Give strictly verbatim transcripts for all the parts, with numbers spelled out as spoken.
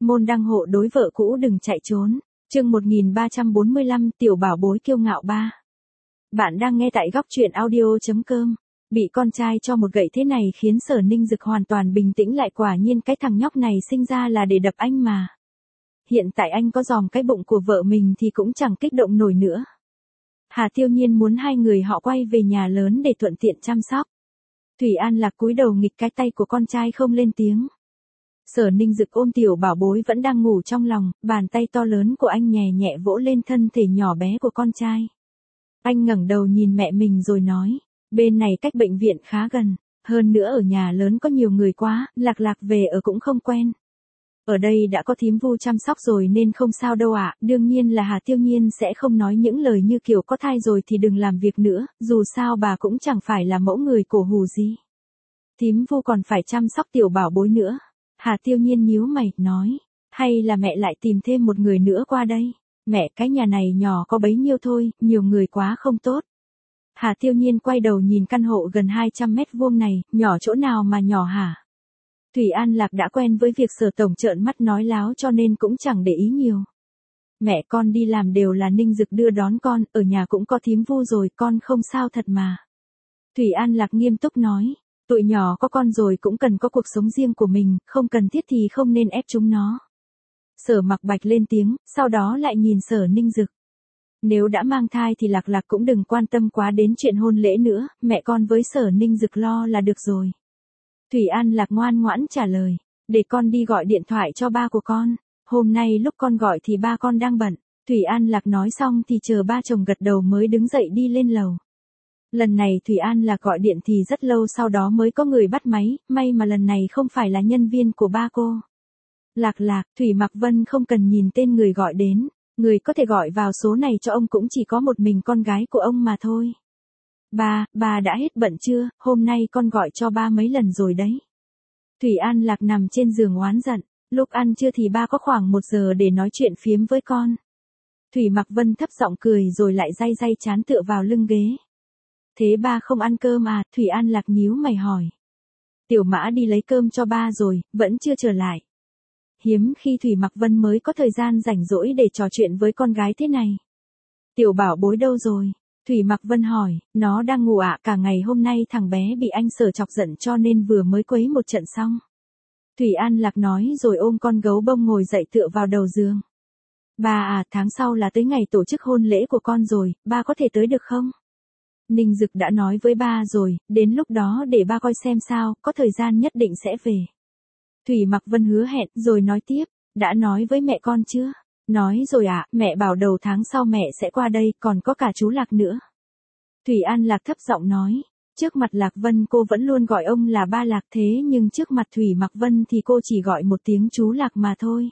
môn đăng hộ đối vợ cũ đừng chạy trốn. Chương một nghìn ba trăm bốn mươi lăm tiểu bảo bối kiêu ngạo ba. Bạn đang nghe tại góc truyện audio.com. Bị con trai cho một gậy thế này khiến Sở Ninh Dực hoàn toàn bình tĩnh lại, quả nhiên cái thằng nhóc này sinh ra là để đập anh mà. Hiện tại anh có dòm cái bụng của vợ mình thì cũng chẳng kích động nổi nữa. Hà Tiêu Nhiên muốn hai người họ quay về nhà lớn để thuận tiện chăm sóc. Thủy An Lạc cúi đầu nghịch cái tay của con trai không lên tiếng. Sở Ninh Dực ôm tiểu bảo bối vẫn đang ngủ trong lòng, bàn tay to lớn của anh nhẹ nhẹ vỗ lên thân thể nhỏ bé của con trai. Anh ngẩng đầu nhìn mẹ mình rồi nói, bên này cách bệnh viện khá gần, hơn nữa ở nhà lớn có nhiều người quá, Lạc Lạc về ở cũng không quen. Ở đây đã có thím Vu chăm sóc rồi nên không sao đâu ạ, đương nhiên là Hà Tiêu Nhiên sẽ không nói những lời như kiểu có thai rồi thì đừng làm việc nữa, dù sao bà cũng chẳng phải là mẫu người cổ hủ gì. Thím Vu còn phải chăm sóc tiểu bảo bối nữa. Hà Tiêu Nhiên nhíu mày, nói, hay là mẹ lại tìm thêm một người nữa qua đây? Mẹ, cái nhà này nhỏ có bấy nhiêu thôi, nhiều người quá không tốt. Hà Tiêu Nhiên quay đầu nhìn căn hộ gần hai trăm mét vuông này, nhỏ chỗ nào mà nhỏ hả? Thủy An Lạc đã quen với việc Sở tổng trợn mắt nói láo cho nên cũng chẳng để ý nhiều. Mẹ, con đi làm đều là Ninh Dực đưa đón con, ở nhà cũng có thím Vu rồi, con không sao thật mà. Thủy An Lạc nghiêm túc nói, tụi nhỏ có con rồi cũng cần có cuộc sống riêng của mình, không cần thiết thì không nên ép chúng nó. Sở Mặc Bạch lên tiếng, sau đó lại nhìn Sở Ninh Dực. Nếu đã mang thai thì Lạc Lạc cũng đừng quan tâm quá đến chuyện hôn lễ nữa, mẹ con với Sở Ninh Dực lo là được rồi. Thủy An Lạc ngoan ngoãn trả lời, để con đi gọi điện thoại cho ba của con, hôm nay lúc con gọi thì ba con đang bận. Thủy An Lạc nói xong thì chờ ba chồng gật đầu mới đứng dậy đi lên lầu. Lần này Thủy An Lạc gọi điện thì rất lâu sau đó mới có người bắt máy, may mà lần này không phải là nhân viên của ba cô. Lạc Lạc, Thủy Mặc Vân không cần nhìn tên người gọi đến, người có thể gọi vào số này cho ông cũng chỉ có một mình con gái của ông mà thôi. Ba, ba đã hết bận chưa, hôm nay con gọi cho ba mấy lần rồi đấy. Thủy An Lạc nằm trên giường oán giận, lúc ăn trưa thì ba có khoảng một giờ để nói chuyện phiếm với con. Thủy Mặc Vân thấp giọng cười rồi lại day day chán tựa vào lưng ghế. Thế ba không ăn cơm à? Thủy An Lạc nhíu mày hỏi. Tiểu Mã đi lấy cơm cho ba rồi, vẫn chưa trở lại. Hiếm khi Thủy Mặc Vân mới có thời gian rảnh rỗi để trò chuyện với con gái thế này. Tiểu bảo bối đâu rồi? Thủy Mặc Vân hỏi, nó đang ngủ ạ, cả ngày hôm nay thằng bé bị anh Sở chọc giận cho nên vừa mới quấy một trận xong. Thủy An Lạc nói rồi ôm con gấu bông ngồi dậy tựa vào đầu giường. Ba à, tháng sau là tới ngày tổ chức hôn lễ của con rồi, ba có thể tới được không? Ninh Dực đã nói với ba rồi, đến lúc đó để ba coi xem sao, có thời gian nhất định sẽ về. Thủy Mặc Vân hứa hẹn rồi nói tiếp, đã nói với mẹ con chưa? Nói rồi ạ, à, mẹ bảo đầu tháng sau mẹ sẽ qua đây, còn có cả chú Lạc nữa. Thủy An Lạc thấp giọng nói, trước mặt Lạc Vân cô vẫn luôn gọi ông là ba Lạc thế nhưng trước mặt Thủy Mặc Vân thì cô chỉ gọi một tiếng chú Lạc mà thôi.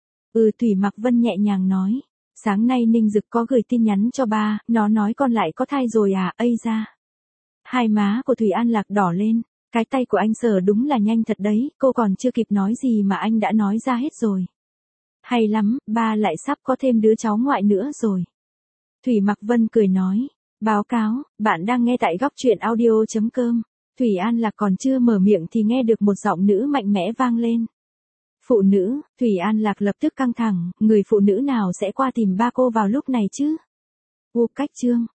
Ừ, Thủy Mặc Vân nhẹ nhàng nói, sáng nay Ninh Dực có gửi tin nhắn cho ba, nó nói con lại có thai rồi à, ây ra. Hai má của Thủy An Lạc đỏ lên, cái tay của anh Sở đúng là nhanh thật đấy, cô còn chưa kịp nói gì mà anh đã nói ra hết rồi. Hay lắm, ba lại sắp có thêm đứa cháu ngoại nữa rồi. Thủy Mặc Vân cười nói, báo cáo, bạn đang nghe tại góc truyện audio.com. Thủy An Lạc còn chưa mở miệng thì nghe được một giọng nữ mạnh mẽ vang lên. Phụ nữ, Thủy An Lạc lập tức căng thẳng, người phụ nữ nào sẽ qua tìm ba cô vào lúc này chứ? U cách chương.